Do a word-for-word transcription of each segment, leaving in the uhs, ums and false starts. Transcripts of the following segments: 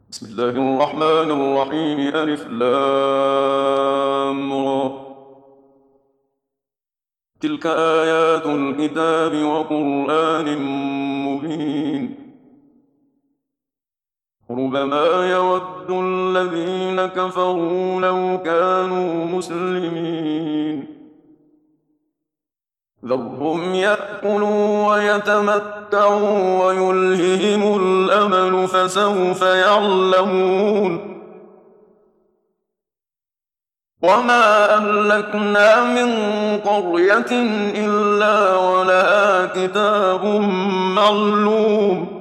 بسم الله الرحمن الرحيم ألف لام را. تلك آيات الكتاب وقرآن مبين. ربما يود الذين كفروا لو كانوا مسلمين. ذرهم يأكلوا ويتمتعوا ويلههم الأمل فسوف يعلمون. وما أهلكنا من قرية إلا ولها كتاب معلوم.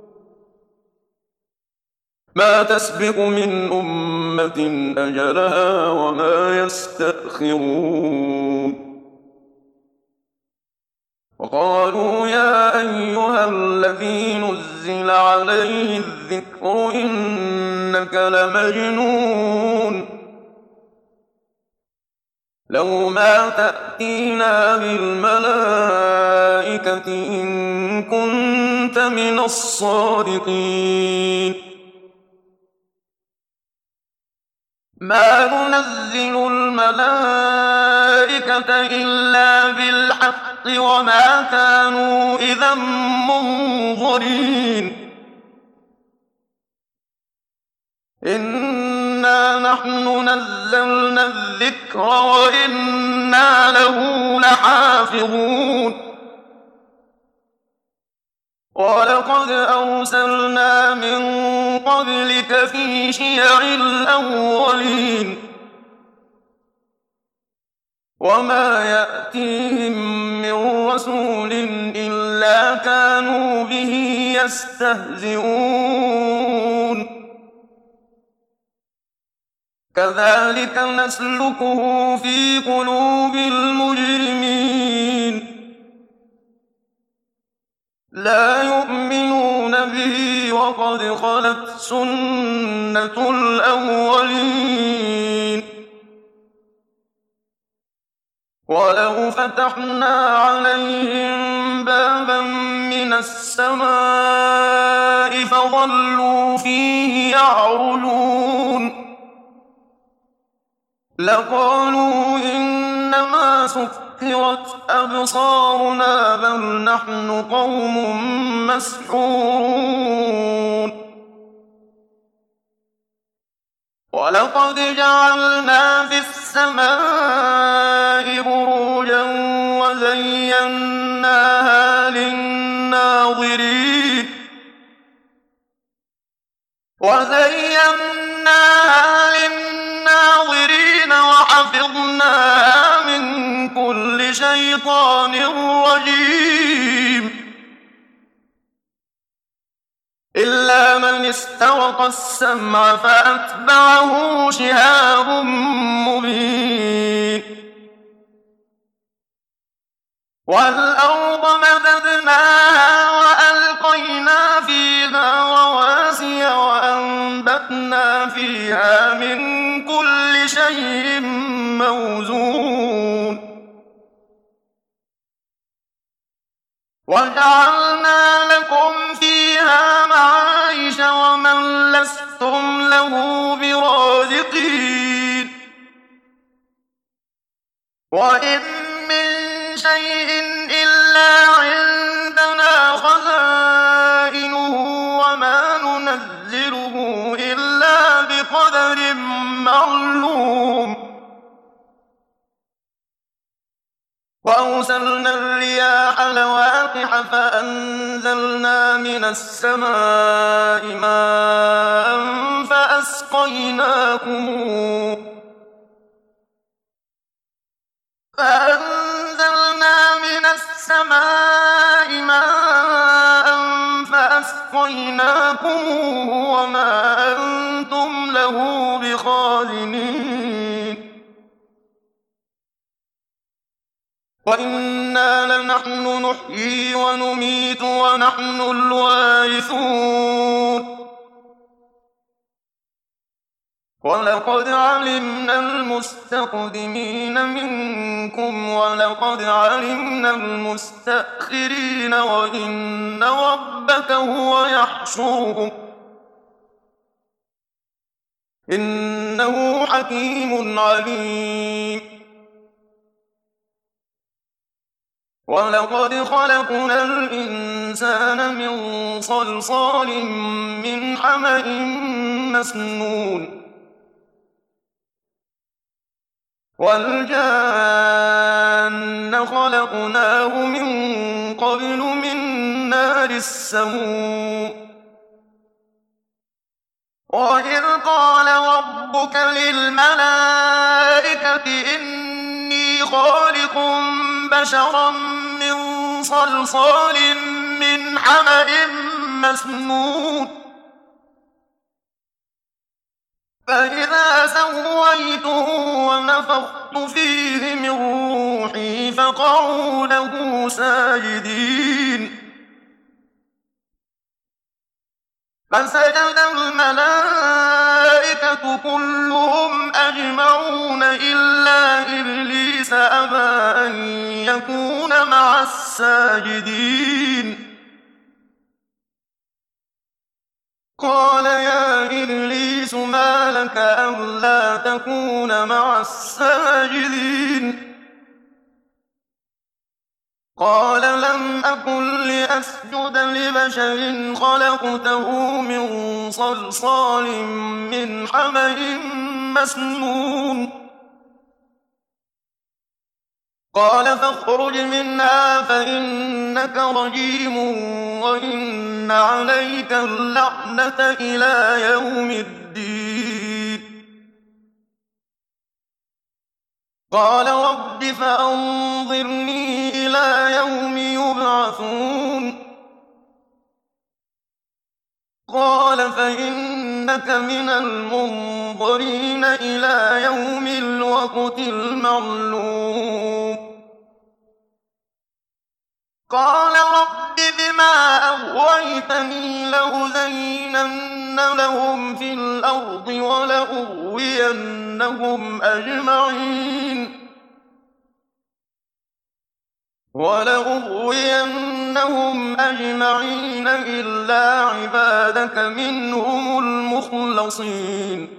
ما تسبق من أمة أجلها وما يستأخرون. وقالوا يا أيها الذي نزل عليه الذكر إنك لمجنون. لو ما تأتينا بالملائكة إن كنت من الصادقين. ما ننزل الملائكة إلا بالحق وما كانوا إذا منظرين. إنا نحن نزلنا الذكر وإنا له لحافظون. ولقد أرسلنا من قبلك في شيع الأولين. وما يأتيهم من رسول إلا كانوا به يستهزئون. كذلك نسلكه في قلوب المجرمين. لا يؤمنون به وقد خلت سنة الأولين. ولو فتحنا عليهم بابا من السماء فظلوا فيه يعرجون لقالوا إنما سكرت أبصارنا بل نحن قوم مسحورون. ولقد جعلنا في السماء بروجا وزيناها للناظرين وزيناها للناظرين وحفظناها من كل شيطان رجيم إلا من استرق السمع فأتبعه شهاب مبين. والأرض مددناها وألقينا فيها رواسي وأنبتنا فيها من كل شيء موزون. وجعلنا لكم فيها معايش ومن لستم له برازقين. وإن من شيء إلا عندنا خزائنه وما ننزله إلا بقدر معلوم. وأرسلنا الرياح لواقح فأنزلنا من السماء ماء فأسقيناكموه فأنزلنا من السماء ماء فأسقيناكموه وما أنتم له بخازنين. وإنا لنحن نحيي ونميت ونحن الوارثون. ولقد علمنا المستقدمين منكم ولقد علمنا المستأخرين وإن ربك هو يحشرهم إنه حكيم عليم. ولقد خلقنا الإنسان من صلصال من حمأ مسنون والجان خلقناه من قبل من نار السموم. وإذ قال ربك للملائكة إني خالق بشرا من صلصال من حمأ مسنون فإذا سويته ونفخت فيه من روحي فقعوا له ساجدين. فسجد الملائكة كلهم أجمعون إلا إبليس أبى أن يكون مع الساجدين. قال يا إبليس ما لك ألا تكون مع الساجدين؟ قال لم أكن لأسجد لبشر خلقته من صلصال من حمأ مسنون. قال فاخرج منها فإنك رجيم وإن عليك اللعنة إلى يوم الدين. قال رب فأنظرني إلى يوم يبعثون. قال فإنك من المنظرين إلى يوم الوقت المعلوم. قال رب بما أغويتني لأزينن لهم في الأرض ولأغوينهم أجمعين ولأغوينهم أجمعين إلا عبادك منهم المخلصين.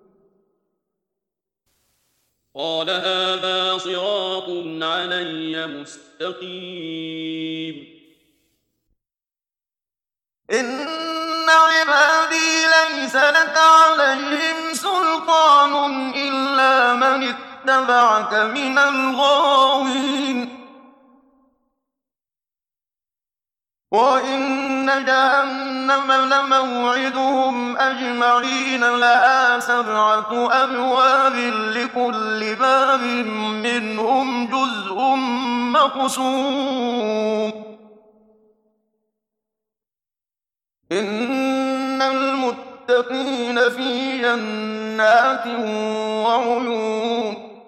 قال هذا صراط علي مستقيم. إن عبادي ليس لك عليهم سلطان إلا من اتبعك من الغاوين. وإن جهنم لموعدهم أجمعين لها سبعة أبواب لكل باب منهم جزء مقسوم. إن المتقين في جنات وعيون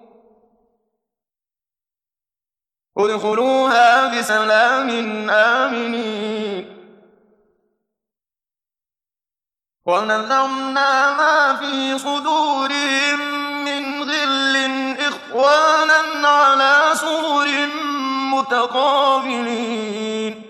ادخلوها بسلام آمنين. ونزعنا ما في صدورهم من غل إخوانا على سرر متقابلين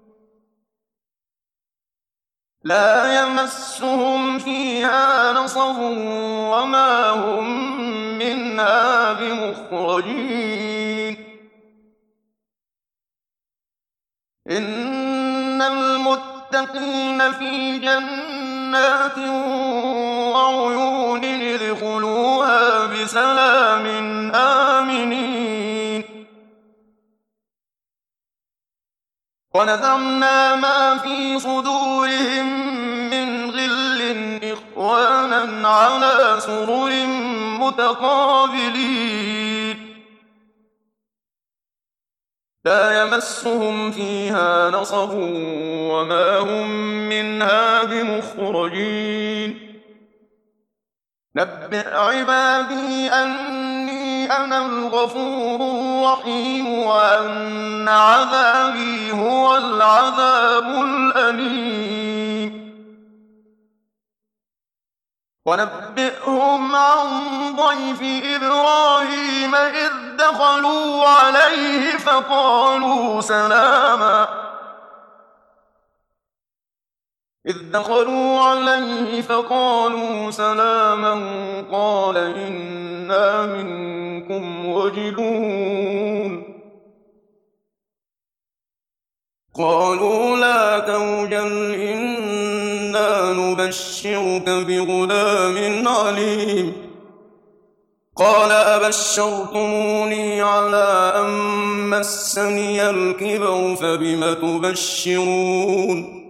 لا يمسهم فيها نصب وما هم منها بمخرجين. إن المتقين في جنات وعيون ادخلوها بسلام آمنين. ونزعنا ما في صدورهم من غل إخوانا على سرر متقابلين لا يمسهم فيها نصب وما هم منها بمخرجين. نبئ عبادي أني أنا الغفور الرحيم وأن عذابي هو العذاب الأليم. ونبئهم عن ضيف إبراهيم إذ دخلوا عليه فقالوا سلاما إذ دخلوا عليه فقالوا سلاما قال إنا منكم وجلون قالوا لا توجل إنا نبشرك بغلام عليم قال أبشرتموني على أن مسني الكبر فبم تبشرون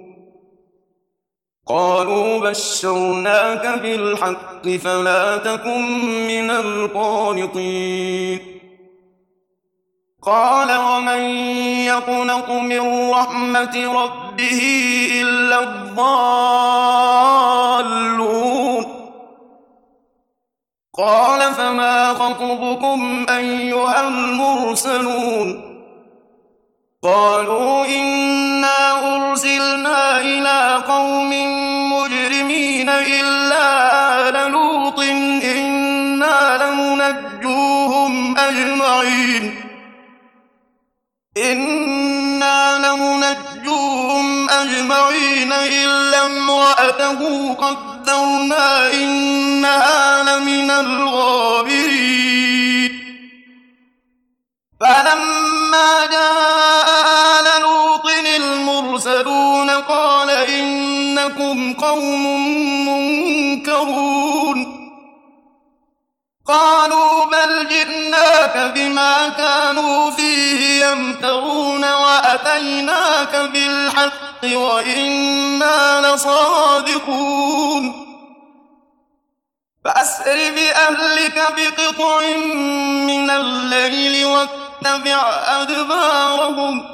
قالوا بشرناك بالحق فلا تكن من القانطين قال ومن يقنط من رحمة ربه إلا الضالون قال فما خطبكم أيها المرسلون قالوا إنا أرسلنا إلى قوم مجرمين إلا آل لوط إنا لمنجوهم أجمعين إنا لمنجوهم أجمعين إلا امرأته قدرنا إنها لمن الغابرين فلما جاء آل لوط المرسلون قال إنكم قوم منكرون قالوا بل جئناك بما كانوا فيه يمترون وأتيناك بالحق وإنا لصادقون فأسر بأهلك بقطع من الليل واتبع أدبارهم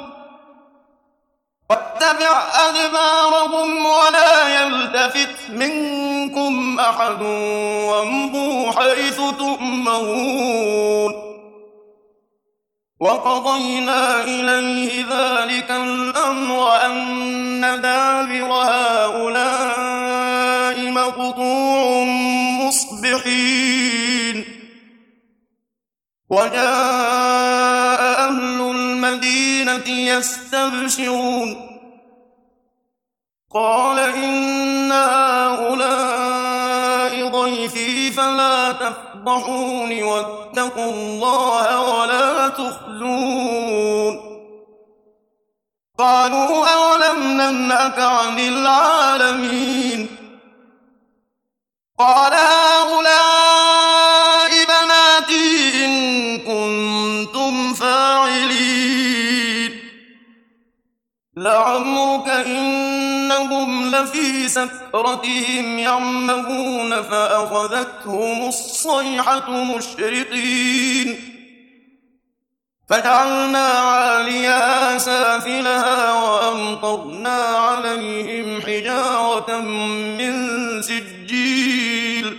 واتبع أدبارهم ولا يلتفت منكم أحد وامضوا حيث تؤمرون وقضينا إليه ذلك الأمر أن دابر هؤلاء مقطوع مصبحين وجاء أهل المدينة يستبشرون قال إن هؤلاء ضيفي فلا تفضحون واتقوا الله ولا تخزون قالوا أولم ننهك عن العالمين قال هؤلاء بناتي إن كنتم فاعلين لعمرك إنهم لفي سكرتهم يعمهون فأخذتهم الصيحة مشرقين فجعلنا عاليها سافلها وأمطرنا عليهم حجارة من سجيل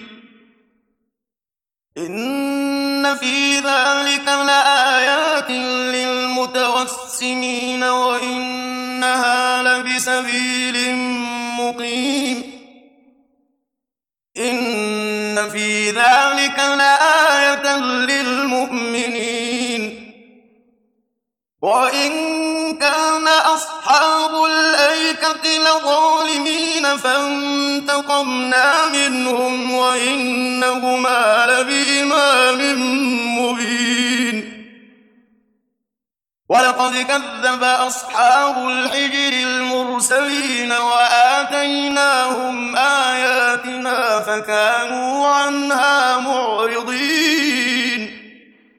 إن في ذلك لآيات للمتوسمين وإنها لبسبيل مقيم إن في ذلك لآية للمؤمنين وإن كان أصحاب الأيكة لظالمين فانتقمنا منهم وإنهما لبإمام مبين ولقد كذب أصحاب الحجر المرسلين وآتيناهم آياتنا فكانوا عنها معرضين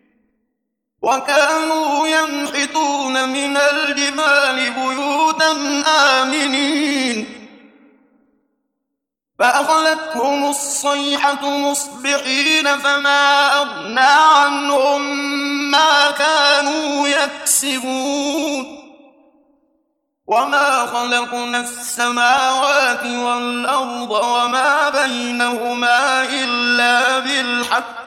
وكانوا ينحتون من الجبال بيوتا آمنين فأخذتهم الصيحة مصبحين فما أغنى عنهم ما كانوا يكسبون وما خلقنا السماوات والأرض وما بينهما إلا بالحق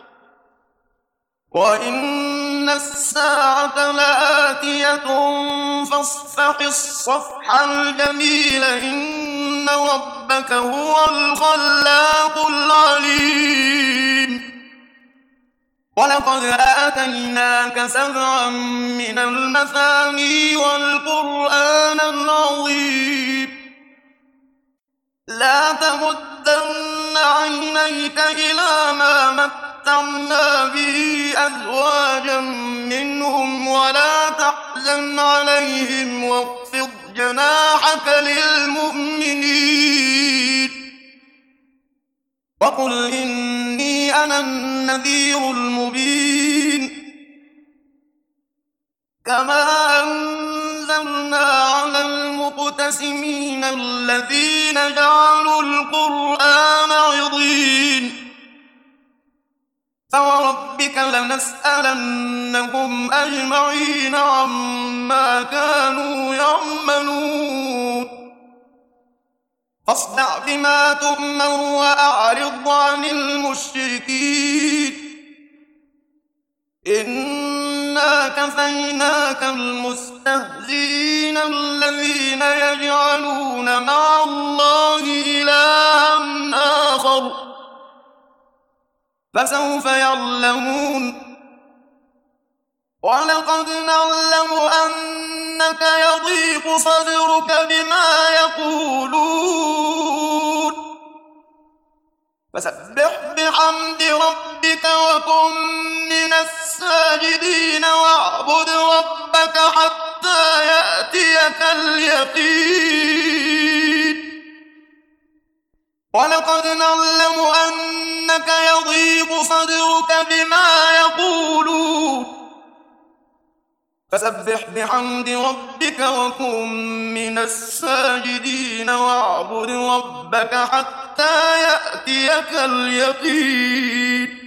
وإن الساعة لآتية فاصفح الصفح الجميل إن ربك هو الخلاق العليم ولقد آتيناك سبعا من المثاني والقرآن العظيم لا تمدن عينيك إلى ما متعنا به أزواجا منهم ولا تحزن عليهم واخفض جناحك للمؤمنين وقل إني أنا النذير المبين كما أنزلنا على المقتسمين الذين جعلوا القرآن عضين فوربك لنسألنهم أجمعين عما كانوا يعملون فاصدع بما تؤمر وأعرض عن المشركين إنا كفيناك المستهزئين الذين يجعلون مع الله إلها آخر فسوف يعلمون ولقد نعلم أنك يضيق صدرك بما يقولون فسبح بحمد ربك وكن من الساجدين واعبد ربك حتى يأتيك اليقين ولقد نعلم أنك يضيق صدرك بما يقولون فسبح بحمد ربك وكن من الساجدين واعبد ربك حتى يأتيك اليقين